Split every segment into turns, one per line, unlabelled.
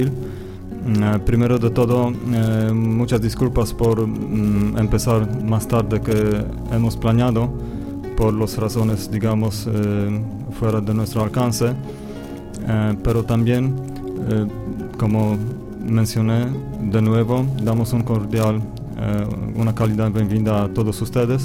Primero de todo, muchas disculpas por empezar más tarde que hemos planeado, por las razones, digamos, fuera de nuestro alcance, pero también, como mencioné, de nuevo, damos un cordial, una cálida bienvenida a todos ustedes.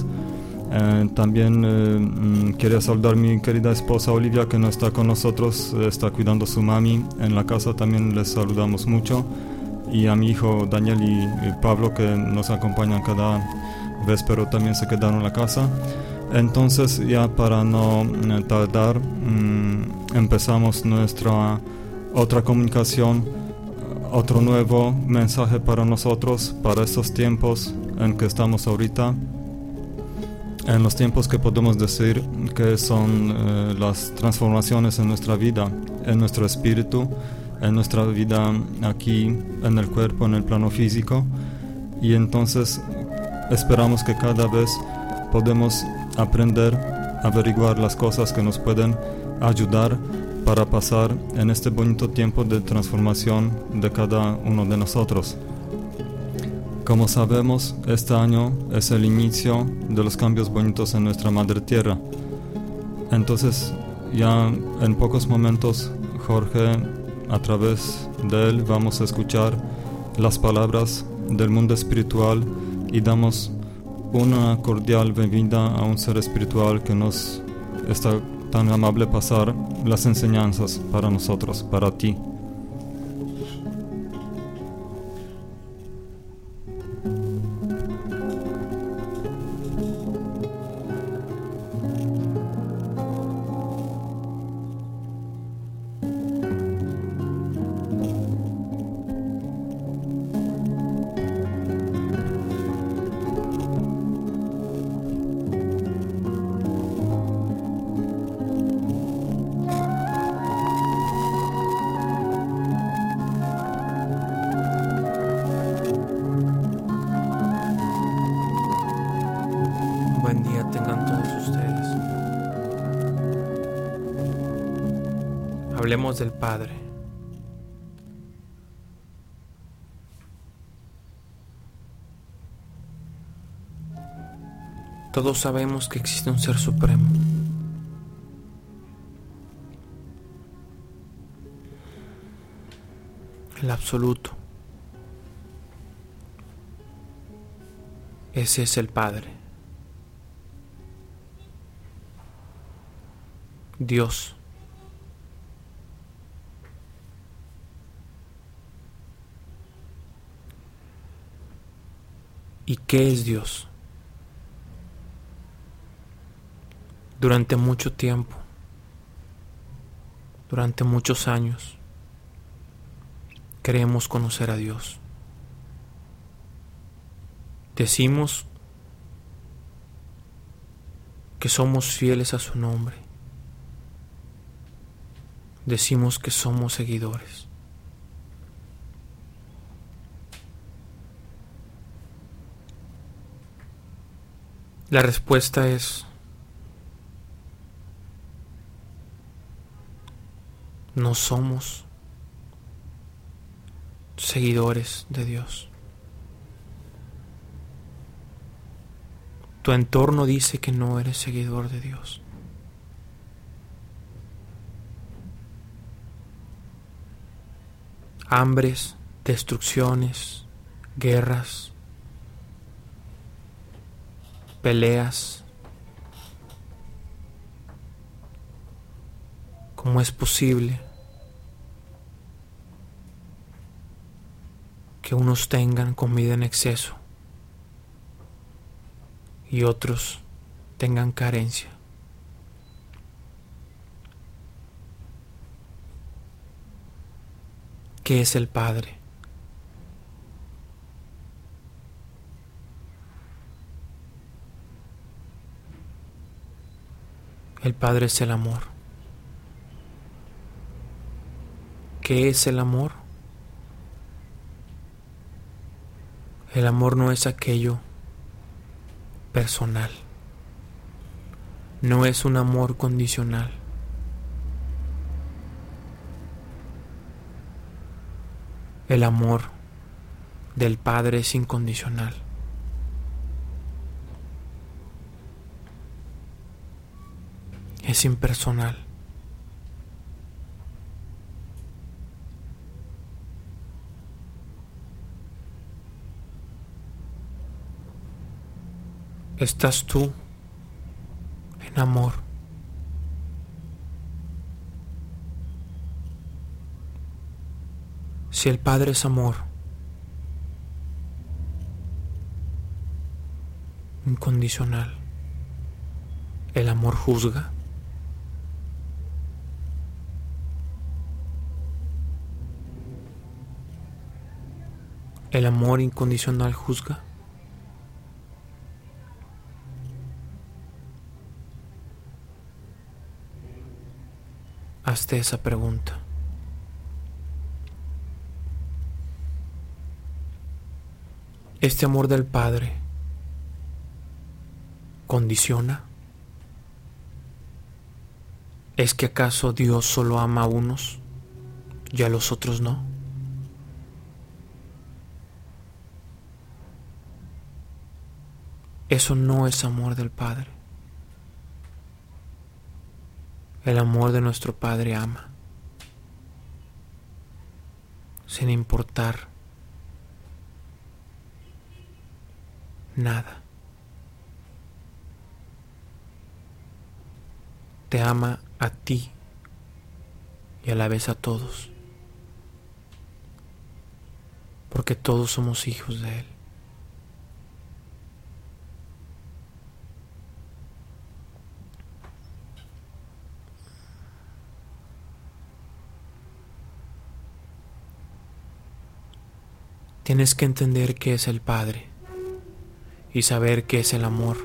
También quería saludar a mi querida esposa Olivia, que no está con nosotros, está cuidando a su mami en la casa, también les saludamos mucho, y a mi hijo Daniel y Pablo, que nos acompañan cada vez, pero también se quedaron en la casa. Entonces, ya para no tardar, empezamos nuestra otra comunicación, otro nuevo mensaje para nosotros, para estos tiempos en que estamos ahorita. En los tiempos que podemos decir que son las transformaciones en nuestra vida, en nuestro espíritu, en nuestra vida aquí, en el cuerpo, en el plano físico. Y entonces esperamos que cada vez podemos aprender a averiguar las cosas que nos pueden ayudar para pasar en este bonito tiempo de transformación de cada uno de nosotros. Como sabemos, este año es el inicio de los cambios bonitos en nuestra Madre Tierra. Entonces, ya en pocos momentos, Jorge, a través de él, vamos a escuchar las palabras del mundo espiritual y damos una cordial bienvenida a un ser espiritual que nos está tan amable pasar las enseñanzas para nosotros, para ti.
Buen día tengan todos ustedes. Hablemos del Padre. Todos sabemos que existe un ser supremo. El absoluto. Ese es el Padre. Dios. ¿Y qué es Dios? Durante mucho tiempo, durante muchos años, creemos conocer a Dios. Decimos que somos fieles a su nombre. Decimos que somos seguidores. La respuesta es: no somos seguidores de Dios. Tu entorno dice que no eres seguidor de Dios. Hambres, destrucciones, guerras, peleas. ¿Cómo es posible que unos tengan comida en exceso y otros tengan carencia? ¿Qué es el Padre? El Padre es el amor. ¿Qué es el amor? El amor no es aquello personal. No es un amor condicional. El amor del Padre es incondicional. Es impersonal. Estás tú en amor. Si el Padre es amor incondicional, ¿el amor juzga? ¿El amor incondicional juzga? Hazte esa pregunta. ¿Este amor del Padre condiciona? ¿Es que acaso Dios solo ama a unos y a los otros no? Eso no es amor del Padre. El amor de nuestro Padre ama, sin importar nada. Te ama a ti y a la vez a todos, porque todos somos hijos de Él. Tienes que entender qué es el Padre y saber qué es el amor,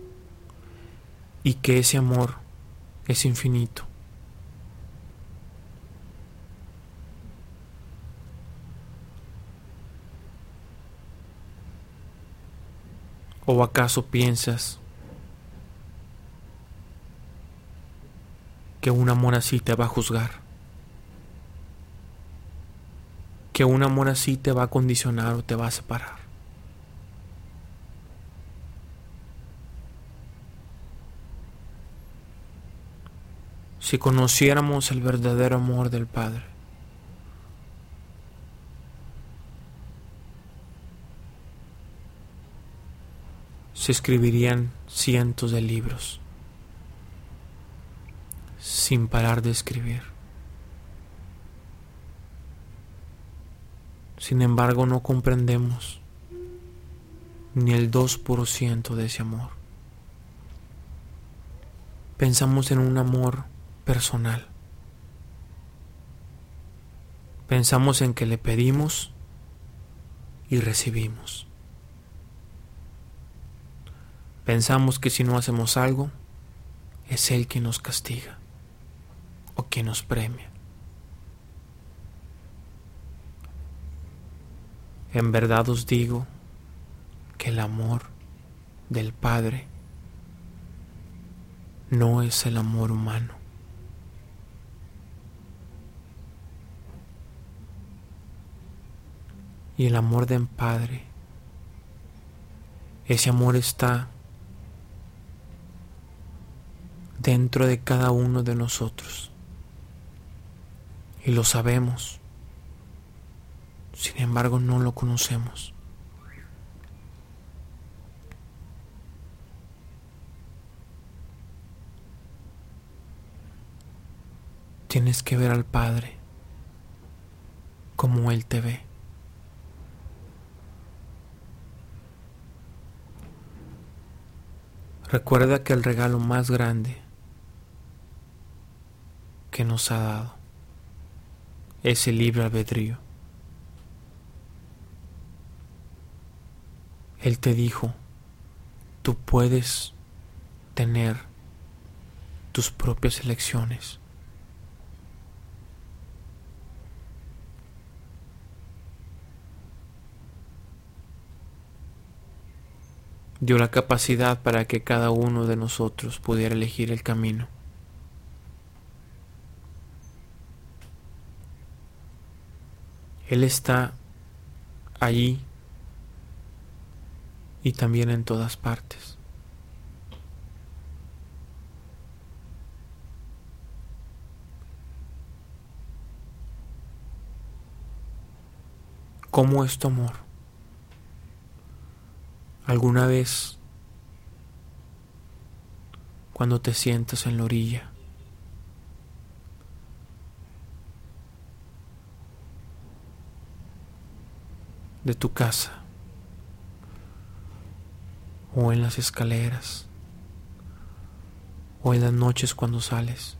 y que ese amor es infinito. ¿O acaso piensas que un amor así te va a juzgar? ¿Que un amor así te va a condicionar o te va a separar? Si conociéramos el verdadero amor del Padre, se escribirían cientos de libros sin parar de escribir. Sin embargo, no comprendemos ni el 2% de ese amor. Pensamos en un amor personal. Pensamos en que le pedimos y recibimos. Pensamos que si no hacemos algo, es Él quien nos castiga o quien nos premia. En verdad os digo que el amor del Padre no es el amor humano. Y el amor del Padre, ese amor está dentro de cada uno de nosotros. Y lo sabemos. Sin embargo, no lo conocemos. Tienes que ver al Padre como Él te ve. Recuerda que el regalo más grande que nos ha dado es el libre albedrío. Él te dijo, tú puedes tener tus propias elecciones. Dio la capacidad para que cada uno de nosotros pudiera elegir el camino. Él está allí y también en todas partes. ¿Cómo es tu amor? ¿Alguna vez, cuando te sientas en la orilla, de tu casa o en las escaleras o en las noches cuando sales,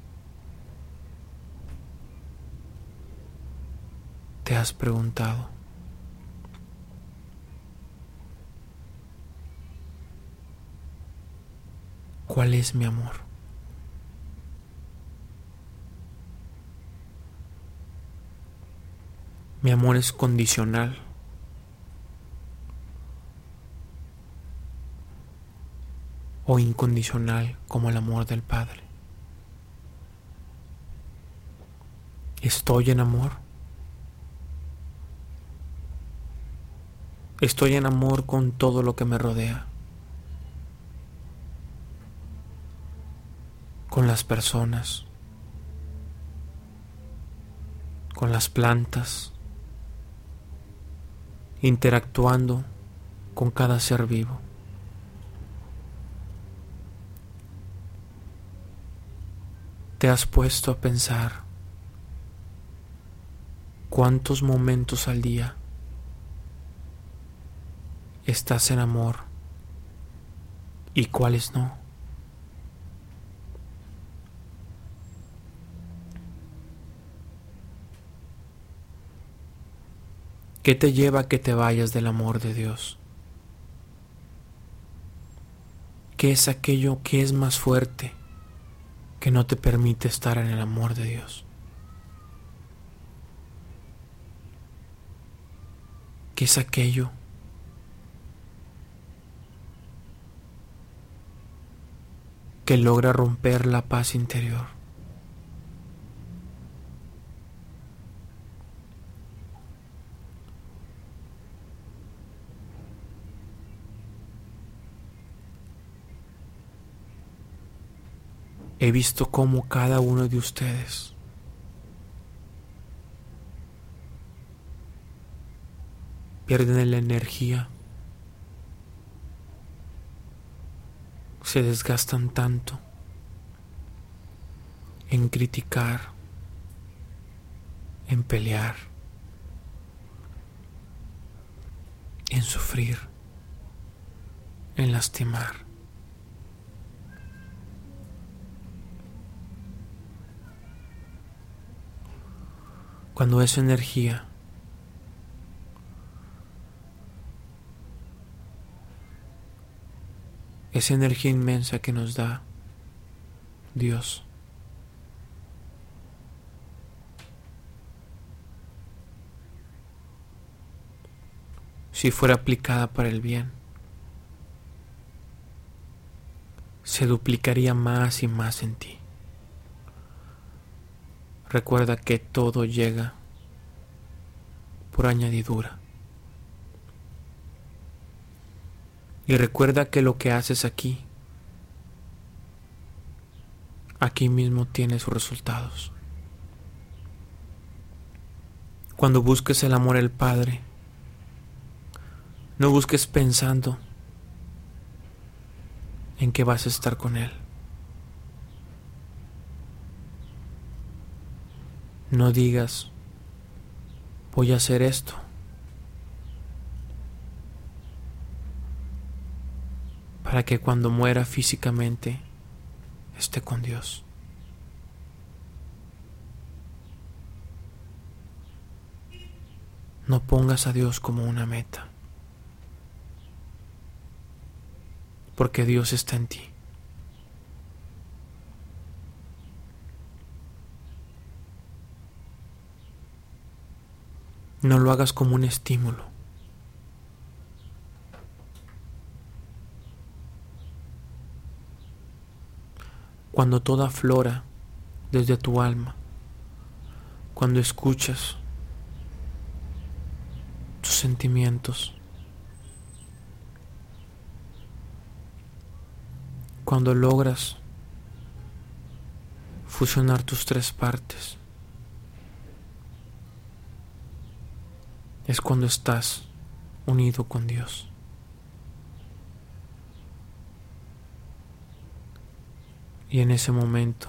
te has preguntado: ¿cuál es mi amor? ¿Mi amor es condicional o incondicional como el amor del Padre? ¿Estoy en amor? ¿Estoy en amor con todo lo que me rodea? Con las personas, con las plantas, interactuando con cada ser vivo. ¿Te has puesto a pensar cuántos momentos al día estás en amor y cuáles no? ¿Qué te lleva a que te vayas del amor de Dios? ¿Qué es aquello que es más fuerte que no te permite estar en el amor de Dios? ¿Qué es aquello que logra romper la paz interior? He visto cómo cada uno de ustedes pierden la energía, se desgastan tanto en criticar, en pelear, en sufrir, en lastimar. Cuando esa energía inmensa que nos da Dios, si fuera aplicada para el bien, se duplicaría más y más en ti. Recuerda que todo llega por añadidura. Y recuerda que lo que haces aquí mismo tiene sus resultados. Cuando busques el amor del Padre, no busques pensando en que vas a estar con Él. No digas: voy a hacer esto para que cuando muera físicamente esté con Dios. No pongas a Dios como una meta, porque Dios está en ti. No lo hagas como un estímulo. Cuando todo aflora desde tu alma, cuando escuchas tus sentimientos. Cuando logras fusionar tus tres partes, es cuando estás unido con Dios. Y en ese momento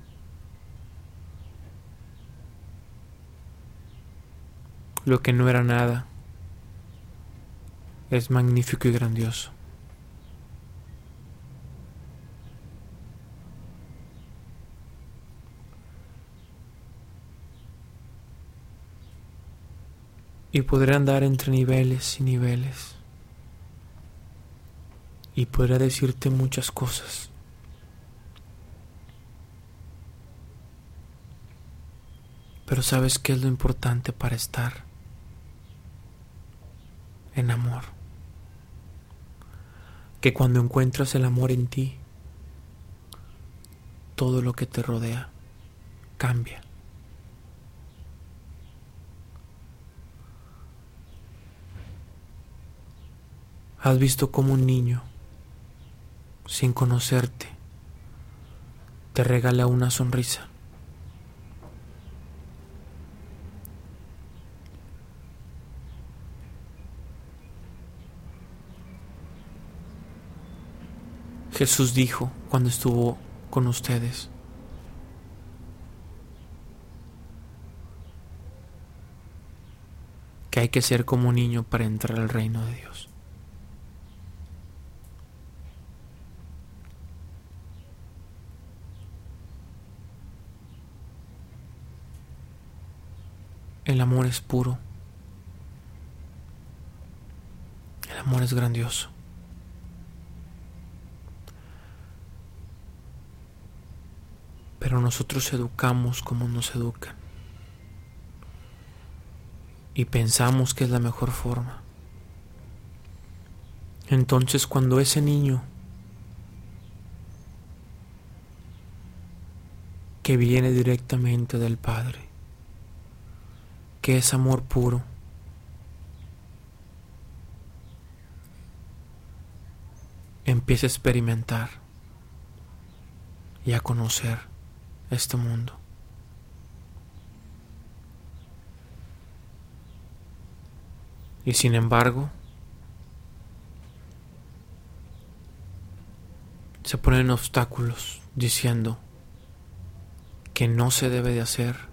lo que no era nada es magnífico y grandioso. Y podré andar entre niveles y niveles. Y podré decirte muchas cosas. Pero ¿sabes qué es lo importante para estar en amor? Que cuando encuentras el amor en ti, todo lo que te rodea cambia. ¿Has visto cómo un niño, sin conocerte, te regala una sonrisa? Jesús dijo cuando estuvo con ustedes: que hay que ser como un niño para entrar al reino de Dios. El amor es puro. El amor es grandioso. Pero nosotros educamos como nos educan. Y pensamos que es la mejor forma. Entonces, cuando ese niño que viene directamente del Padre, que es amor puro, empieza a experimentar y a conocer este mundo, y sin embargo se ponen obstáculos diciendo que no se debe de hacer.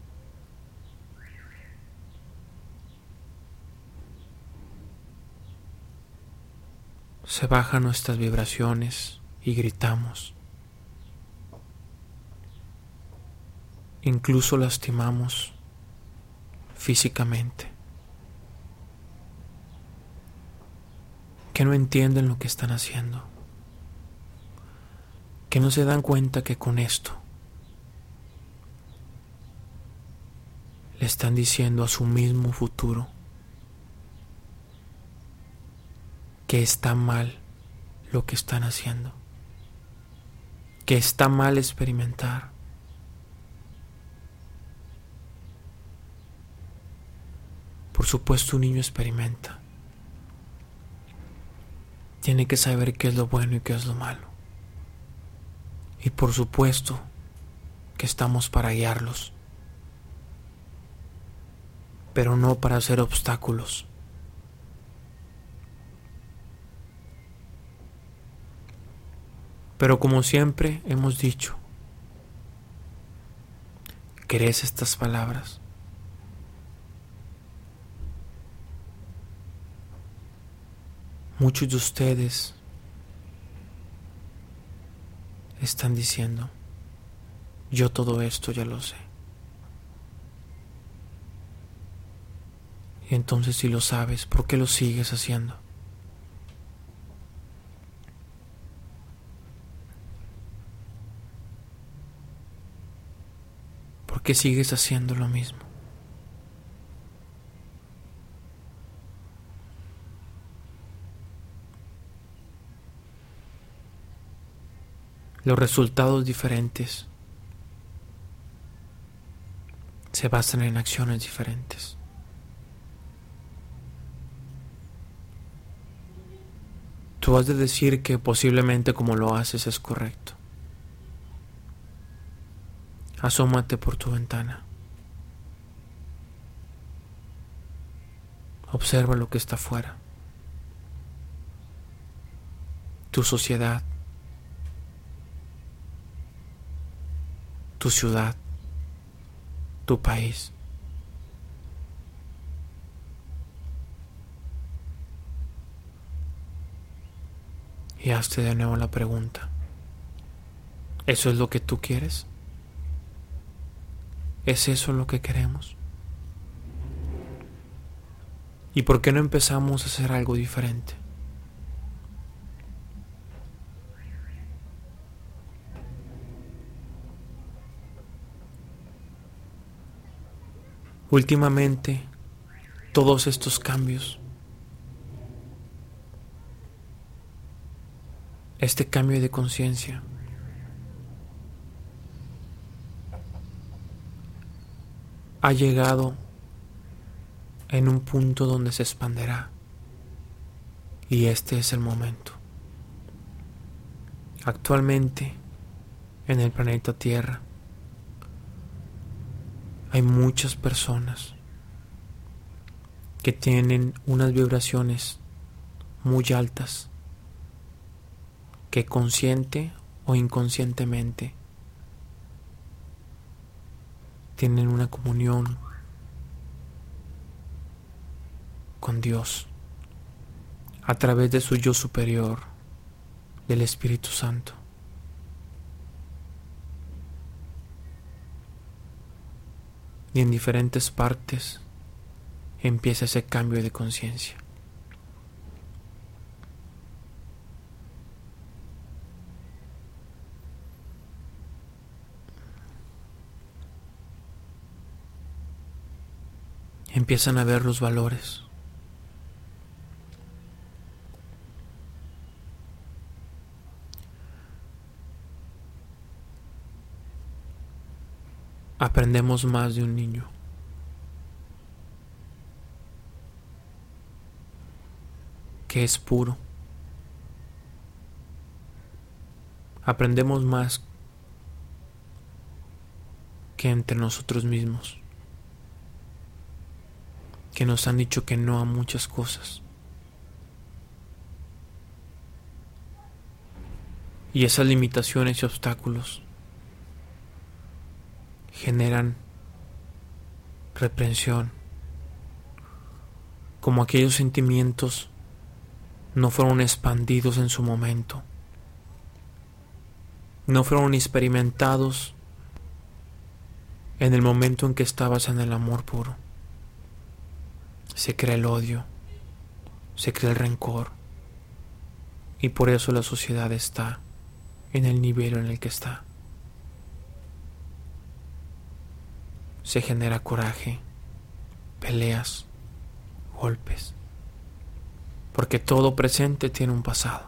Se bajan nuestras vibraciones y gritamos. Incluso lastimamos físicamente. Que no entienden lo que están haciendo. Que no se dan cuenta que con esto le están diciendo a su mismo futuro que está mal lo que están haciendo, que está mal experimentar. Por supuesto, un niño experimenta. Tiene que saber qué es lo bueno y qué es lo malo. Y por supuesto que estamos para guiarlos, pero no para hacer obstáculos. Pero como siempre hemos dicho, ¿crees estas palabras? Muchos de ustedes están diciendo: yo todo esto ya lo sé. Y entonces, si lo sabes, ¿por qué lo sigues haciendo? ¿Por qué sigues haciendo lo mismo? Los resultados diferentes se basan en acciones diferentes. Tú has de decir que posiblemente como lo haces es correcto. Asómate por tu ventana. Observa lo que está afuera. Tu sociedad, tu ciudad, tu país. Y hazte de nuevo la pregunta: ¿eso es lo que tú quieres? ¿Es eso lo que queremos? ¿Y por qué no empezamos a hacer algo diferente? Últimamente, todos estos cambios, este cambio de conciencia, ha llegado en un punto donde se expanderá, y este es el momento. Actualmente, en el planeta Tierra, hay muchas personas que tienen unas vibraciones muy altas que consciente o inconscientemente tienen una comunión con Dios a través de su yo superior, del Espíritu Santo. Y en diferentes partes empieza ese cambio de conciencia. Empiezan a ver los valores. Aprendemos más de un niño. Que es puro. Aprendemos más que entre nosotros mismos, que nos han dicho que no a muchas cosas. Y esas limitaciones y obstáculos generan reprensión, como aquellos sentimientos no fueron expandidos en su momento, no fueron experimentados en el momento en que estabas en el amor puro. Se crea el odio, se crea el rencor, y por eso la sociedad está en el nivel en el que está. Se genera coraje, peleas, golpes, porque todo presente tiene un pasado.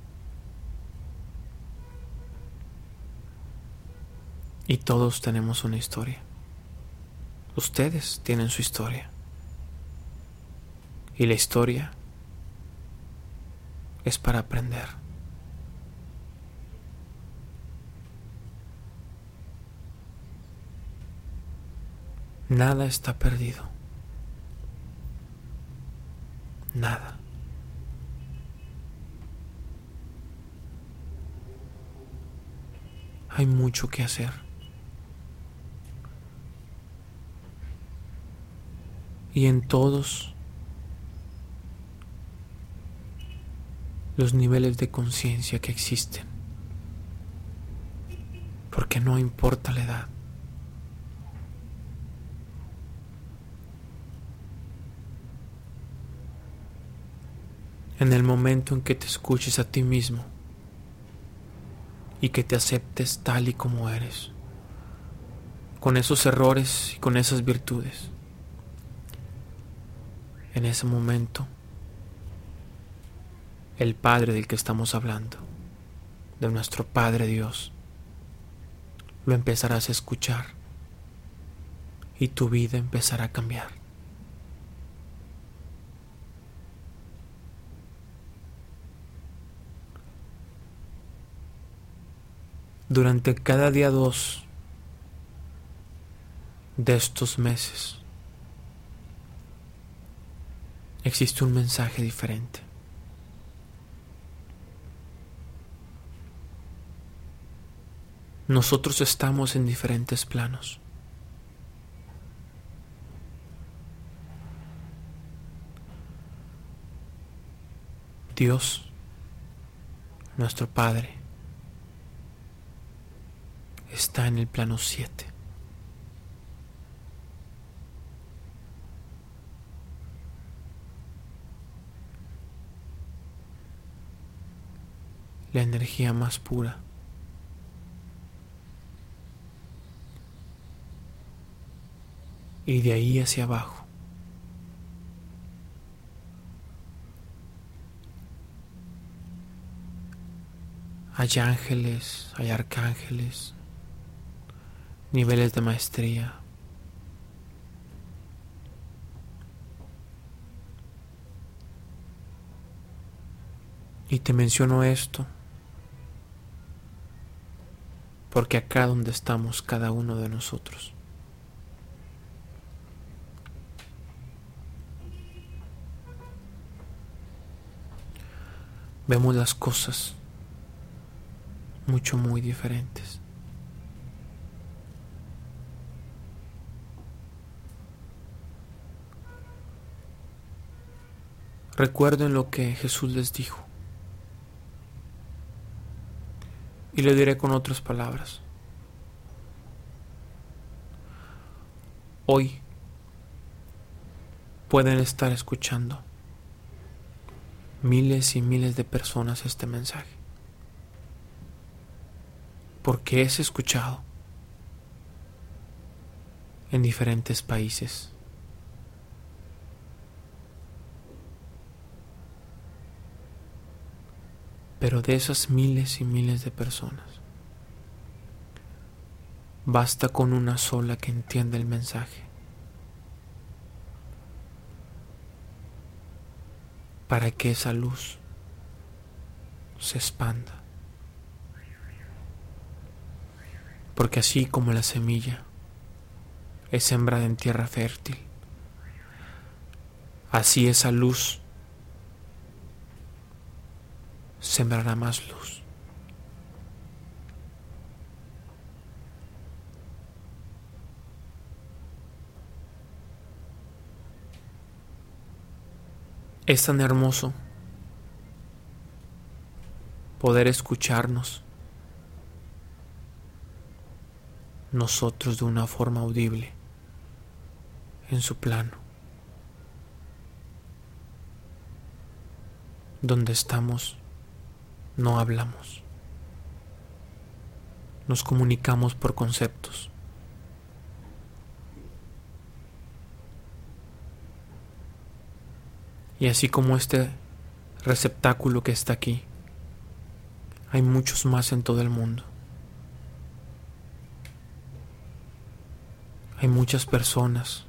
Y todos tenemos una historia. Ustedes tienen su historia. Y la historia es para aprender. Nada está perdido. Nada. Hay mucho que hacer. Y en todos los niveles de conciencia que existen. Porque no importa la edad. En el momento en que te escuches a ti mismo y que te aceptes tal y como eres, con esos errores y con esas virtudes, en ese momento el Padre del que estamos hablando, de nuestro Padre Dios, lo empezarás a escuchar y tu vida empezará a cambiar. durante cada día 2 de estos meses existe un mensaje diferente. Nosotros estamos en diferentes planos. Dios, nuestro Padre, está en el plano 7. La energía más pura. Y de ahí hacia abajo hay ángeles, hay arcángeles, niveles de maestría. Y te menciono esto porque acá donde estamos cada uno de nosotros, vemos las cosas muy diferentes. Recuerden lo que Jesús les dijo. Y lo diré con otras palabras. Hoy pueden estar escuchando miles y miles de personas este mensaje, porque es escuchado en diferentes países. Pero de esas miles y miles de personas, basta con una sola que entienda el mensaje para que esa luz se expanda. Porque así como la semilla es sembrada en tierra fértil, así esa luz sembrará más luz. Es tan hermoso poder escucharnos nosotros de una forma audible en su plano, donde estamos. No hablamos, nos comunicamos por conceptos. Y así como este receptáculo que está aquí, hay muchos más en todo el mundo. Hay muchas personas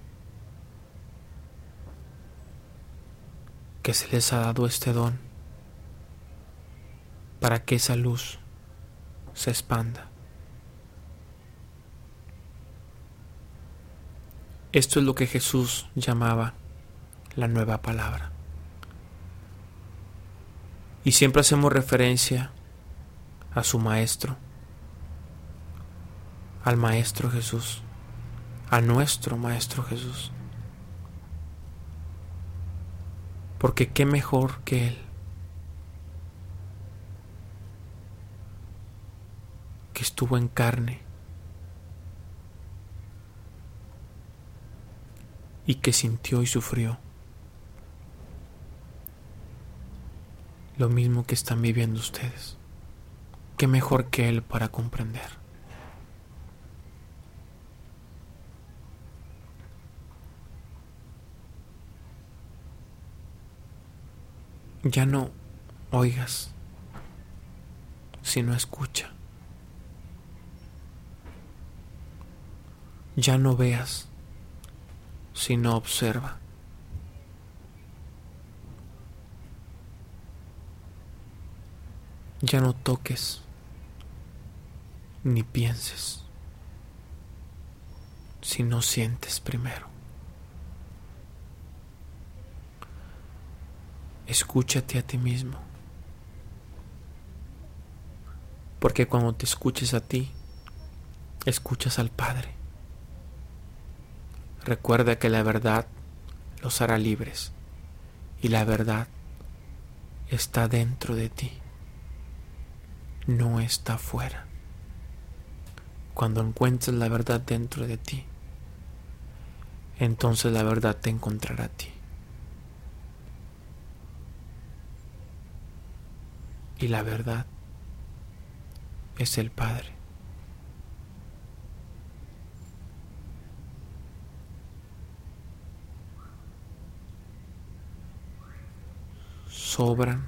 que se les ha dado este don para que esa luz se expanda. Esto es lo que Jesús llamaba la nueva palabra. Y siempre hacemos referencia a su Maestro, al Maestro Jesús, a nuestro Maestro Jesús. Porque qué mejor que Él, que estuvo en carne y que sintió y sufrió lo mismo que están viviendo ustedes. Qué mejor que Él para comprender. Ya no oigas, sino escucha. Ya no veas, sino observa. Ya no toques, ni pienses si no sientes primero. Escúchate a ti mismo, porque cuando te escuches a ti, escuchas al Padre. Recuerda que la verdad los hará libres y la verdad está dentro de ti, no está afuera. Cuando encuentres la verdad dentro de ti, entonces la verdad te encontrará a ti. Y la verdad es el Padre. Sobran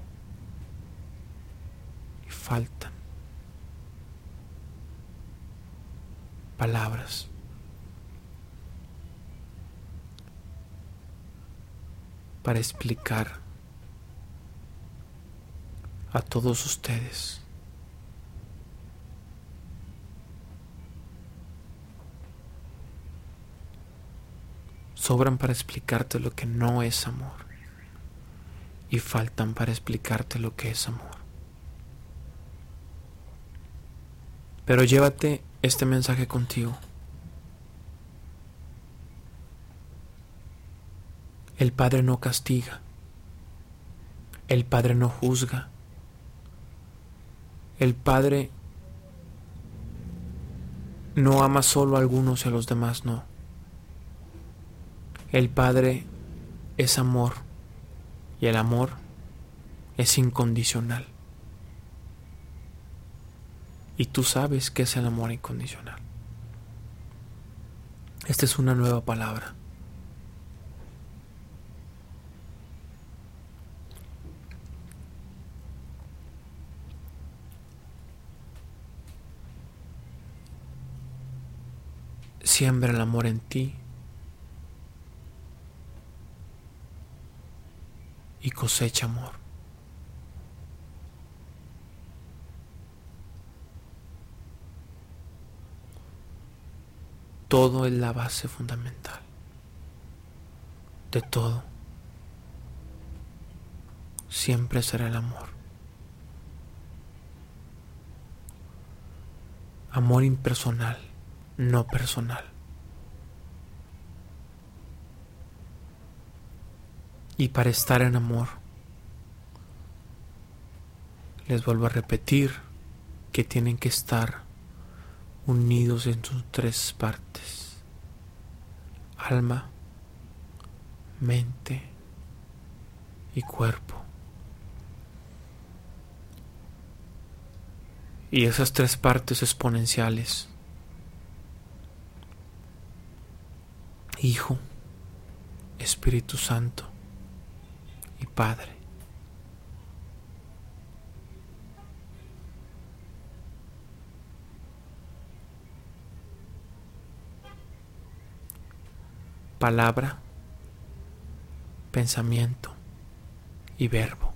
y faltan palabras para explicar a todos ustedes sobran para explicarte lo que no es amor y faltan para explicarte lo que es amor. Pero llévate este mensaje contigo. El Padre no castiga, el Padre no juzga, el Padre no ama solo a algunos y a los demás no. El Padre es amor y el amor es incondicional. Y tú sabes qué es el amor incondicional. Esta es una nueva palabra. Siembra el amor en ti y cosecha amor. Todo es la base fundamental de todo. Siempre será el amor. Amor impersonal, no personal. Y para estar en amor, les vuelvo a repetir que tienen que estar unidos en sus tres partes: alma, mente y cuerpo. Y esas tres partes exponenciales, Hijo, Espíritu Santo y Padre, palabra, pensamiento y verbo.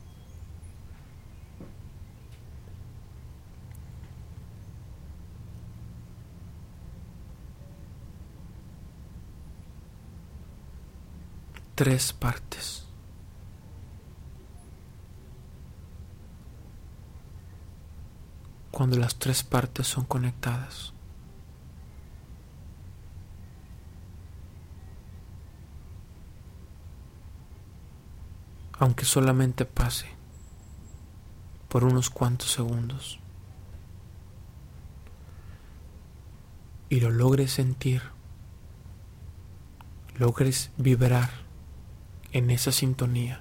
Tres partes. Cuando las tres partes son conectadas, aunque solamente pase por unos cuantos segundos y lo logres sentir, logres vibrar en esa sintonía,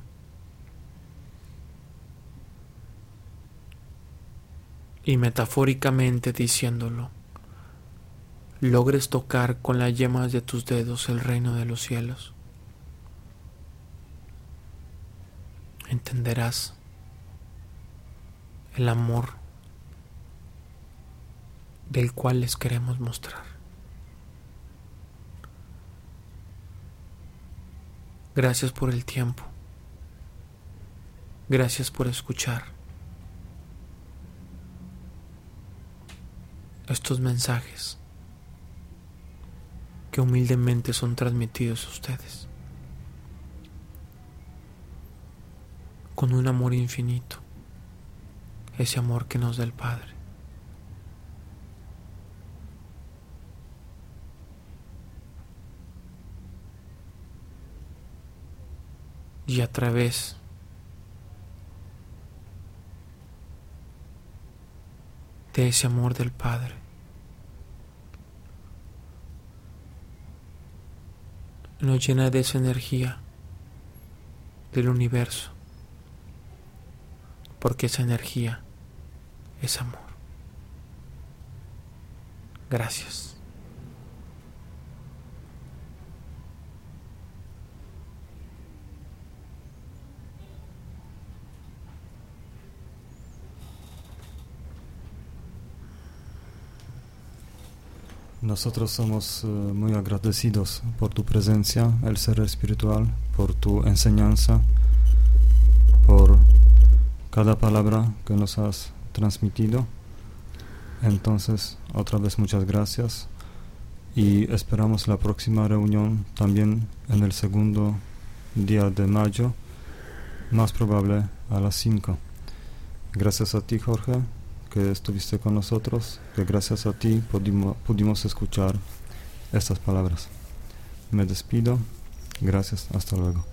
y metafóricamente diciéndolo, logres tocar con las yemas de tus dedos el reino de los cielos, entenderás el amor del cual les queremos mostrar. Gracias por el tiempo. Gracias por escuchar. estos mensajes que humildemente son transmitidos a ustedes con un amor infinito, ese amor que nos da el Padre. Y a través de ese amor del Padre, nos llena de esa energía del universo, porque esa energía es amor. Gracias.
Nosotros somos muy agradecidos por tu presencia, el ser espiritual, por tu enseñanza, por cada palabra que nos has transmitido. Entonces, otra vez muchas gracias y esperamos la próxima reunión también en el segundo día de mayo, más probable a las 5. Gracias a ti, Jorge, que estuviste con nosotros, que gracias a ti pudimos escuchar estas palabras. Me despido. Gracias. Hasta luego.